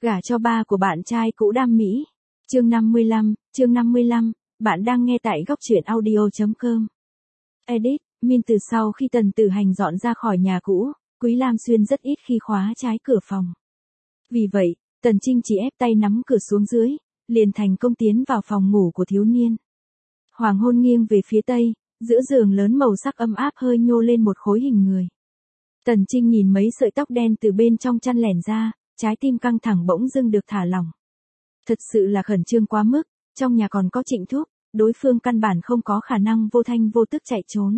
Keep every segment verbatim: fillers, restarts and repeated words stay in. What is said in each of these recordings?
Gả cho ba của bạn trai cũ đam mỹ. Chương năm mươi lăm, chương năm mươi lăm, bạn đang nghe tại góc truyện audio chấm com. Edit, Min từ sau khi Tần Tử Hành dọn ra khỏi nhà cũ, Quý Lam Xuyên rất ít khi khóa trái cửa phòng. Vì vậy, Tần Trinh chỉ ép tay nắm cửa xuống dưới, liền thành công tiến vào phòng ngủ của thiếu niên. Hoàng hôn nghiêng về phía tây, giữa giường lớn màu sắc ấm áp hơi nhô lên một khối hình người. Tần Trinh nhìn mấy sợi tóc đen từ bên trong chăn lẻn ra, trái tim căng thẳng bỗng dưng được thả lỏng. Thật sự là khẩn trương quá mức, trong nhà còn có Trịnh Thúc, đối phương căn bản không có khả năng vô thanh vô tức chạy trốn.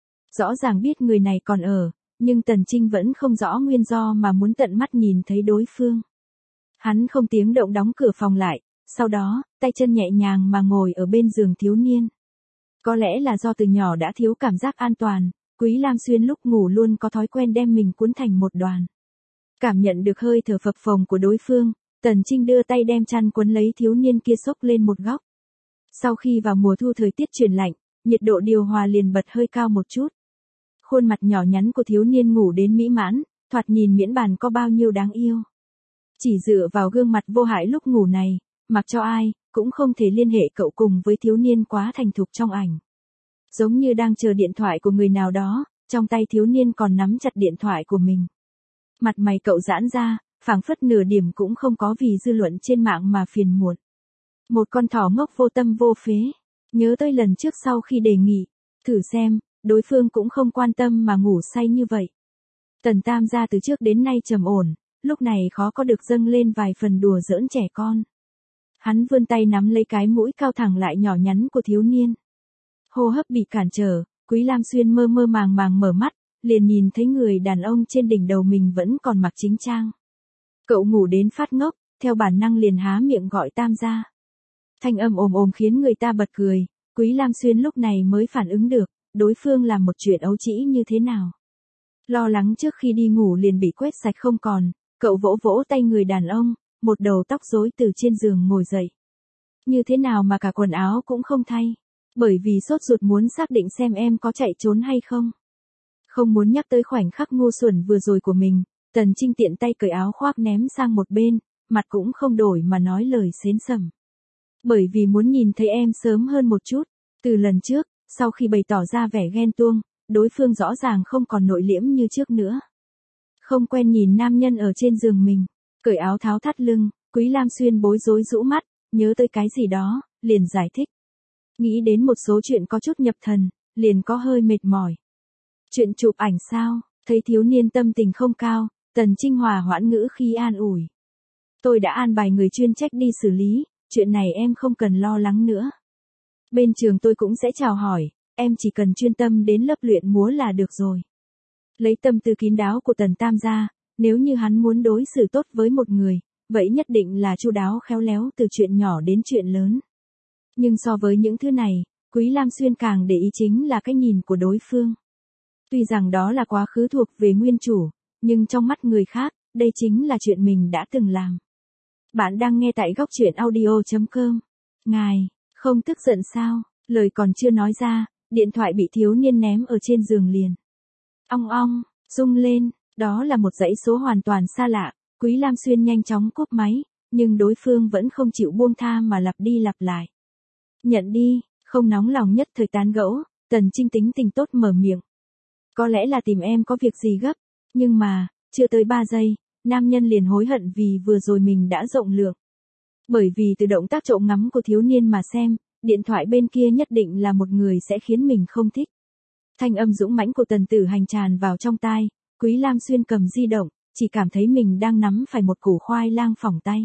Rõ ràng biết người này còn ở, nhưng Tần Trinh vẫn không rõ nguyên do mà muốn tận mắt nhìn thấy đối phương. Hắn không tiếng động đóng cửa phòng lại, sau đó, tay chân nhẹ nhàng mà ngồi ở bên giường thiếu niên. Có lẽ là do từ nhỏ đã thiếu cảm giác an toàn, Quý Lam Xuyên lúc ngủ luôn có thói quen đem mình cuốn thành một đoàn. Cảm nhận được hơi thở phập phồng của đối phương, Tần Trinh đưa tay đem chăn quấn lấy thiếu niên kia xốc lên một góc. Sau khi vào mùa thu thời tiết chuyển lạnh, nhiệt độ điều hòa liền bật hơi cao một chút. Khuôn mặt nhỏ nhắn của thiếu niên ngủ đến mỹ mãn, thoạt nhìn miễn bàn có bao nhiêu đáng yêu. Chỉ dựa vào gương mặt vô hại lúc ngủ này, mặc cho ai, cũng không thể liên hệ cậu cùng với thiếu niên quá thành thục trong ảnh. Giống như đang chờ điện thoại của người nào đó, trong tay thiếu niên còn nắm chặt điện thoại của mình. Mặt mày cậu giãn ra, phảng phất nửa điểm cũng không có vì dư luận trên mạng mà phiền muộn. Một con thỏ ngốc vô tâm vô phế. Nhớ tới lần trước sau khi đề nghị, thử xem, đối phương cũng không quan tâm mà ngủ say như vậy. Tần Tam gia từ trước đến nay trầm ổn, lúc này khó có được dâng lên vài phần đùa giỡn trẻ con. Hắn vươn tay nắm lấy cái mũi cao thẳng lại nhỏ nhắn của thiếu niên. Hô hấp bị cản trở, Quý Lam Xuyên mơ mơ màng màng mở mắt, liền nhìn thấy người đàn ông trên đỉnh đầu mình vẫn còn mặc chính trang. Cậu ngủ đến phát ngốc, theo bản năng liền há miệng gọi Tam gia. Thanh âm ồm ồm khiến người ta bật cười, Quý Lam Xuyên lúc này mới phản ứng được, đối phương làm một chuyện ấu trĩ như thế nào. Lo lắng trước khi đi ngủ liền bị quét sạch không còn, cậu vỗ vỗ tay người đàn ông, một đầu tóc rối từ trên giường ngồi dậy. Như thế nào mà cả quần áo cũng không thay, bởi vì sốt ruột muốn xác định xem em có chạy trốn hay không. Không muốn nhắc tới khoảnh khắc ngu xuẩn vừa rồi của mình, Tần Trinh tiện tay cởi áo khoác ném sang một bên, mặt cũng không đổi mà nói lời xến sẩm. Bởi vì muốn nhìn thấy em sớm hơn một chút, từ lần trước, sau khi bày tỏ ra vẻ ghen tuông, đối phương rõ ràng không còn nội liễm như trước nữa. Không quen nhìn nam nhân ở trên giường mình, cởi áo tháo thắt lưng, Quý Lam Xuyên bối rối rũ mắt, nhớ tới cái gì đó, liền giải thích. Nghĩ đến một số chuyện có chút nhập thần, liền có hơi mệt mỏi. Chuyện chụp ảnh sao, thấy thiếu niên tâm tình không cao, Tần Trinh hòa hoãn ngữ khi an ủi. Tôi đã an bài người chuyên trách đi xử lý, chuyện này em không cần lo lắng nữa. Bên trường tôi cũng sẽ chào hỏi, em chỉ cần chuyên tâm đến lớp luyện múa là được rồi. Lấy tâm tư kín đáo của Tần Tam gia, nếu như hắn muốn đối xử tốt với một người, vậy nhất định là chu đáo khéo léo từ chuyện nhỏ đến chuyện lớn. Nhưng so với những thứ này, Quý Lam Xuyên càng để ý chính là cái nhìn của đối phương. Tuy rằng đó là quá khứ thuộc về nguyên chủ, nhưng trong mắt người khác, đây chính là chuyện mình đã từng làm. Bạn đang nghe tại góc truyện audio chấm com. Ngài, không tức giận sao? Lời còn chưa nói ra, điện thoại bị thiếu niên ném ở trên giường liền. Ong ong, rung lên, đó là một dãy số hoàn toàn xa lạ, Quý Lam Xuyên nhanh chóng cúp máy, nhưng đối phương vẫn không chịu buông tha mà lặp đi lặp lại. Nhận đi, không nóng lòng nhất thời tán gẫu, Tần Trinh tính tình tốt mở miệng. Có lẽ là tìm em có việc gì gấp, nhưng mà, chưa tới ba giây, nam nhân liền hối hận vì vừa rồi mình đã rộng lượng. Bởi vì từ động tác trộm ngắm của thiếu niên mà xem, điện thoại bên kia nhất định là một người sẽ khiến mình không thích. Thanh âm dũng mãnh của Tần Tử Hành tràn vào trong tai, Quý Lam Xuyên cầm di động, chỉ cảm thấy mình đang nắm phải một củ khoai lang phỏng tay.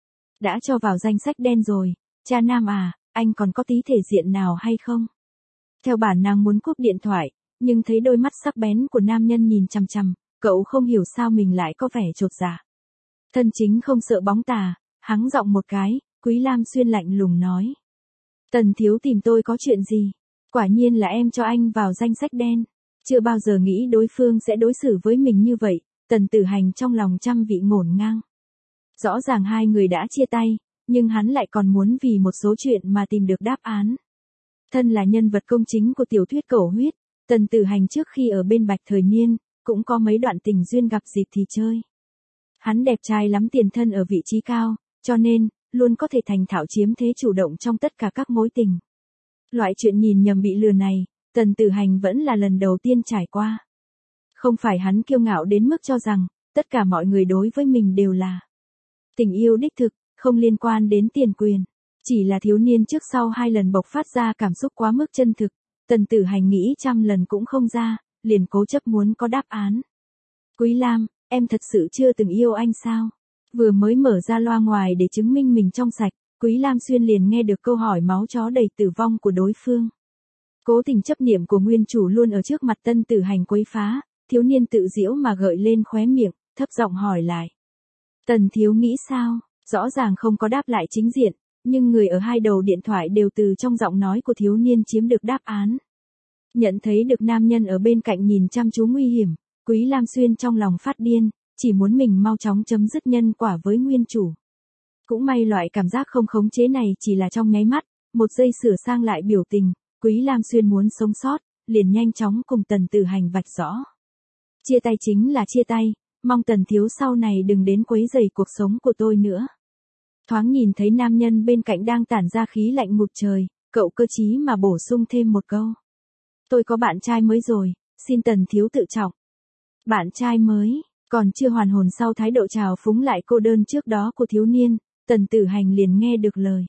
Đã cho vào danh sách đen rồi, cha nam à, anh còn có tí thể diện nào hay không? Theo bản năng muốn cúp điện thoại, nhưng thấy đôi mắt sắc bén của nam nhân nhìn chằm chằm, cậu không hiểu sao mình lại có vẻ chột dạ. Thân chính không sợ bóng tà, hắng giọng một cái, Quý Lam Xuyên lạnh lùng nói. Tần thiếu tìm tôi có chuyện gì? Quả nhiên là em cho anh vào danh sách đen. Chưa bao giờ nghĩ đối phương sẽ đối xử với mình như vậy, Tần Tử Hành trong lòng trăm vị ngổn ngang. Rõ ràng hai người đã chia tay, nhưng hắn lại còn muốn vì một số chuyện mà tìm được đáp án. Thân là nhân vật công chính của tiểu thuyết Cẩu Huyết, Tần Tử Hành trước khi ở bên Bạch Thời Niên, cũng có mấy đoạn tình duyên gặp dịp thì chơi. Hắn đẹp trai lắm, tiền thân ở vị trí cao, cho nên, luôn có thể thành thạo chiếm thế chủ động trong tất cả các mối tình. Loại chuyện nhìn nhầm bị lừa này, Tần Tử Hành vẫn là lần đầu tiên trải qua. Không phải hắn kiêu ngạo đến mức cho rằng, tất cả mọi người đối với mình đều là tình yêu đích thực, không liên quan đến tiền quyền. Chỉ là thiếu niên trước sau hai lần bộc phát ra cảm xúc quá mức chân thực, Tần Tử Hành nghĩ trăm lần cũng không ra, liền cố chấp muốn có đáp án. Quý Lam, em thật sự chưa từng yêu anh sao? Vừa mới mở ra loa ngoài để chứng minh mình trong sạch, Quý Lam Xuyên liền nghe được câu hỏi máu chó đầy tử vong của đối phương. Cố tình chấp niệm của nguyên chủ luôn ở trước mặt Tần Tử Hành quấy phá, thiếu niên tự giễu mà gợi lên khóe miệng, thấp giọng hỏi lại. Tần thiếu nghĩ sao? Rõ ràng không có đáp lại chính diện, nhưng người ở hai đầu điện thoại đều từ trong giọng nói của thiếu niên chiếm được đáp án. Nhận thấy được nam nhân ở bên cạnh nhìn chăm chú nguy hiểm, Quý Lam Xuyên trong lòng phát điên, chỉ muốn mình mau chóng chấm dứt nhân quả với nguyên chủ. Cũng may loại cảm giác không khống chế này chỉ là trong nháy mắt, một giây sửa sang lại biểu tình, Quý Lam Xuyên muốn sống sót, liền nhanh chóng cùng Tần Tử Hành vạch rõ. Chia tay chính là chia tay, mong Tần thiếu sau này đừng đến quấy rầy cuộc sống của tôi nữa. Thoáng nhìn thấy nam nhân bên cạnh đang tản ra khí lạnh ngút trời, cậu cơ trí mà bổ sung thêm một câu. Tôi có bạn trai mới rồi, xin Tần thiếu tự trọng. Bạn trai mới, còn chưa hoàn hồn sau thái độ trào phúng lại cô đơn trước đó của thiếu niên, Tần Tử Hành liền nghe được lời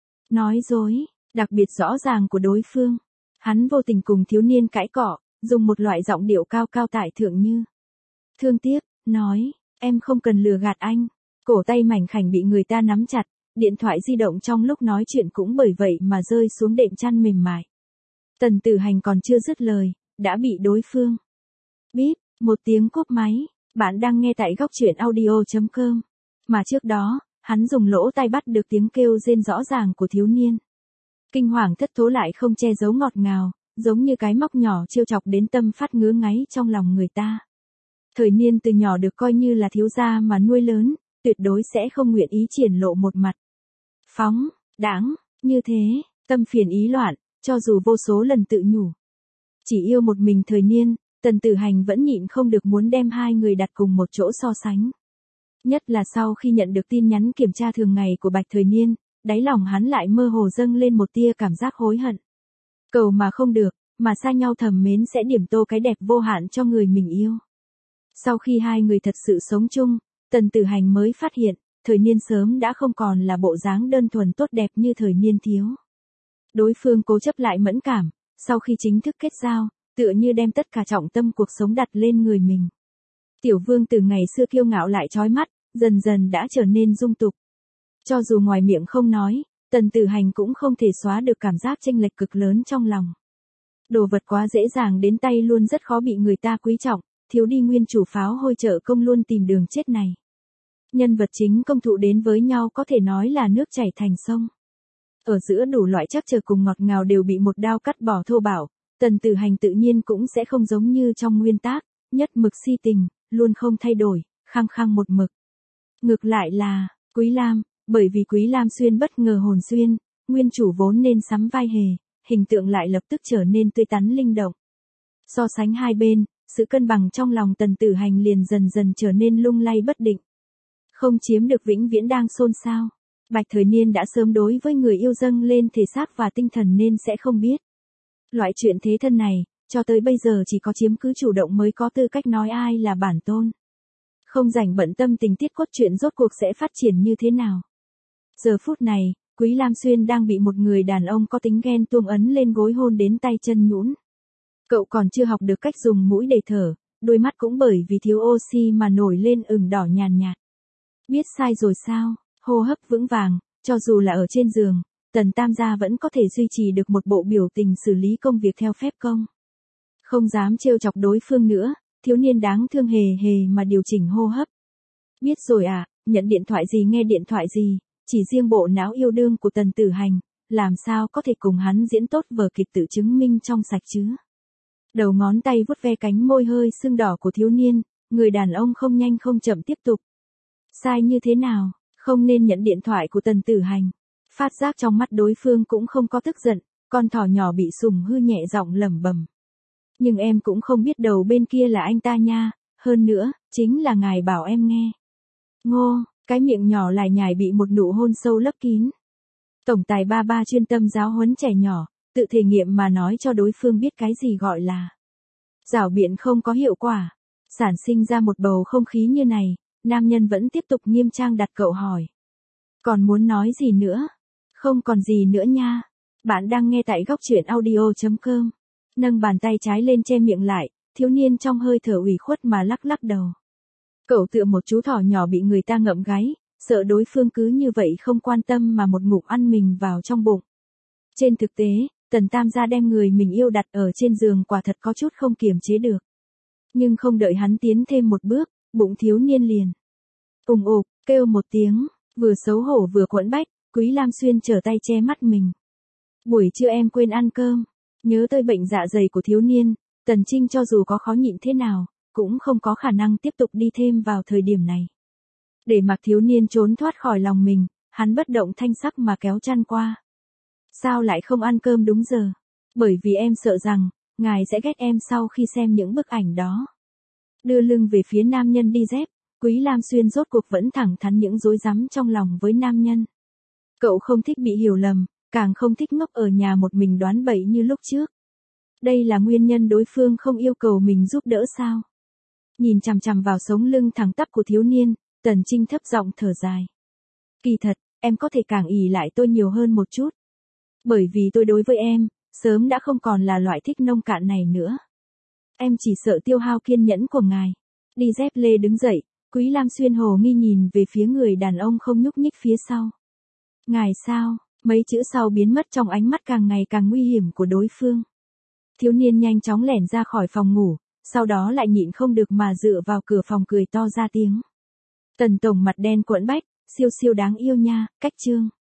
nói dối, đặc biệt rõ ràng của đối phương. Hắn vô tình cùng thiếu niên cãi cọ, dùng một loại giọng điệu cao cao tại thượng như thương tiếc, nói, em không cần lừa gạt anh. Cổ tay mảnh khảnh bị người ta nắm chặt, điện thoại di động trong lúc nói chuyện cũng bởi vậy mà rơi xuống đệm chăn mềm mại. Tần Tử Hành còn chưa dứt lời, đã bị đối phương bíp, một tiếng cúp máy. Bạn đang nghe tại góc truyện audio chấm com. Mà trước đó, hắn dùng lỗ tai bắt được tiếng kêu rên rõ ràng của thiếu niên. Kinh hoàng thất thố lại không che giấu ngọt ngào, giống như cái móc nhỏ trêu chọc đến tâm phát ngứa ngáy trong lòng người ta. Thời niên từ nhỏ được coi như là thiếu gia mà nuôi lớn, tuyệt đối sẽ không nguyện ý triển lộ một mặt phóng đãng như thế, tâm phiền ý loạn, cho dù vô số lần tự nhủ. Chỉ yêu một mình thời niên, Tần Tử Hành vẫn nhịn không được muốn đem hai người đặt cùng một chỗ so sánh. Nhất là sau khi nhận được tin nhắn kiểm tra thường ngày của Bạch Thời Niên, đáy lòng hắn lại mơ hồ dâng lên một tia cảm giác hối hận. Cầu mà không được, mà xa nhau thầm mến sẽ điểm tô cái đẹp vô hạn cho người mình yêu. Sau khi hai người thật sự sống chung, Tần Tử Hành mới phát hiện, thời niên sớm đã không còn là bộ dáng đơn thuần tốt đẹp như thời niên thiếu. Đối phương cố chấp lại mẫn cảm, sau khi chính thức kết giao, tựa như đem tất cả trọng tâm cuộc sống đặt lên người mình. Tiểu Vương từ ngày xưa kiêu ngạo lại chói mắt, dần dần đã trở nên dung tục. Cho dù ngoài miệng không nói, Tần Tử Hành cũng không thể xóa được cảm giác chênh lệch cực lớn trong lòng. Đồ vật quá dễ dàng đến tay luôn rất khó bị người ta quý trọng, thiếu đi nguyên chủ pháo hôi trợ công luôn tìm đường chết này. Nhân vật chính công thụ đến với nhau có thể nói là nước chảy thành sông. Ở giữa đủ loại trắc trở cùng ngọt ngào đều bị một đao cắt bỏ thô bạo, Tần Tử Hành tự nhiên cũng sẽ không giống như trong nguyên tác, nhất mực si tình, luôn không thay đổi, khăng khăng một mực. Ngược lại là, Quý Lam, bởi vì Quý Lam Xuyên bất ngờ hồn xuyên, nguyên chủ vốn nên sắm vai hề, hình tượng lại lập tức trở nên tươi tắn linh động. So sánh hai bên, sự cân bằng trong lòng Tần Tử Hành liền dần dần trở nên lung lay bất định. Không chiếm được vĩnh viễn đang xôn xao. Bạch Thời Niên đã sớm đối với người yêu dâng lên thể xác và tinh thần nên sẽ không biết. Loại chuyện thế thân này, cho tới bây giờ chỉ có chiếm cứ chủ động mới có tư cách nói ai là bản tôn. Không rảnh bận tâm tình tiết cốt truyện rốt cuộc sẽ phát triển như thế nào. Giờ phút này, Quý Lam Xuyên đang bị một người đàn ông có tính ghen tuông ấn lên gối hôn đến tay chân nhũn. Cậu còn chưa học được cách dùng mũi để thở, đôi mắt cũng bởi vì thiếu oxy mà nổi lên ửng đỏ nhàn nhạt. Biết sai rồi sao, hô hấp vững vàng, cho dù là ở trên giường, Tần Tam gia vẫn có thể duy trì được một bộ biểu tình xử lý công việc theo phép công. Không dám trêu chọc đối phương nữa, thiếu niên đáng thương hề hề mà điều chỉnh hô hấp. Biết rồi à, nhận điện thoại gì nghe điện thoại gì, chỉ riêng bộ não yêu đương của Tần Tử Hành, làm sao có thể cùng hắn diễn tốt vở kịch tự chứng minh trong sạch chứ. Đầu ngón tay vuốt ve cánh môi hơi sưng đỏ của thiếu niên, người đàn ông không nhanh không chậm tiếp tục. Sai như thế nào, không nên nhận điện thoại của Tần Tử Hành. Phát giác trong mắt đối phương cũng không có tức giận, con thỏ nhỏ bị sùng hư nhẹ giọng lẩm bẩm. Nhưng em cũng không biết đầu bên kia là anh ta nha, hơn nữa, chính là ngài bảo em nghe. Ngô, cái miệng nhỏ lải nhải bị một nụ hôn sâu lấp kín. Tổng tài ba ba chuyên tâm giáo huấn trẻ nhỏ, tự thể nghiệm mà nói cho đối phương biết cái gì gọi là giảo biện không có hiệu quả. Sản sinh ra một bầu không khí như này, nam nhân vẫn tiếp tục nghiêm trang đặt câu hỏi. Còn muốn nói gì nữa? Không còn gì nữa nha. Bạn đang nghe tại góc truyện audio chấm com. Nâng bàn tay trái lên che miệng lại, thiếu niên trong hơi thở ủy khuất mà lắc lắc đầu. Cậu tựa một chú thỏ nhỏ bị người ta ngậm gáy, sợ đối phương cứ như vậy không quan tâm mà một ngụm ăn mình vào trong bụng. Trên thực tế, Tần Tam gia đem người mình yêu đặt ở trên giường quả thật có chút không kiềm chế được. Nhưng không đợi hắn tiến thêm một bước, bụng thiếu niên liền ùng ục, kêu một tiếng, vừa xấu hổ vừa quẫn bách, Quý Lam Xuyên trở tay che mắt mình. Buổi trưa em quên ăn cơm, nhớ tới bệnh dạ dày của thiếu niên, Tần Trinh cho dù có khó nhịn thế nào, cũng không có khả năng tiếp tục đi thêm vào thời điểm này. Để mặc thiếu niên trốn thoát khỏi lòng mình, hắn bất động thanh sắc mà kéo chăn qua. Sao lại không ăn cơm đúng giờ? Bởi vì em sợ rằng, ngài sẽ ghét em sau khi xem những bức ảnh đó. Đưa lưng về phía nam nhân đi dép, Quý Lam Xuyên rốt cuộc vẫn thẳng thắn những rối rắm trong lòng với nam nhân. Cậu không thích bị hiểu lầm, càng không thích ngốc ở nhà một mình đoán bậy như lúc trước. Đây là nguyên nhân đối phương không yêu cầu mình giúp đỡ sao? Nhìn chằm chằm vào sống lưng thẳng tắp của thiếu niên, Tần Trinh thấp giọng thở dài. Kỳ thật, em có thể càng ỷ lại tôi nhiều hơn một chút. Bởi vì tôi đối với em, sớm đã không còn là loại thích nông cạn này nữa. Em chỉ sợ tiêu hao kiên nhẫn của ngài. Đi dép lê đứng dậy, Quý Lam Xuyên hồ nghi nhìn về phía người đàn ông không nhúc nhích phía sau. Ngài sao? Mấy chữ sau biến mất trong ánh mắt càng ngày càng nguy hiểm của đối phương. Thiếu niên nhanh chóng lẻn ra khỏi phòng ngủ, sau đó lại nhịn không được mà dựa vào cửa phòng cười to ra tiếng. Tần tổng mặt đen quẫn bách, siêu siêu đáng yêu nha, cách chương.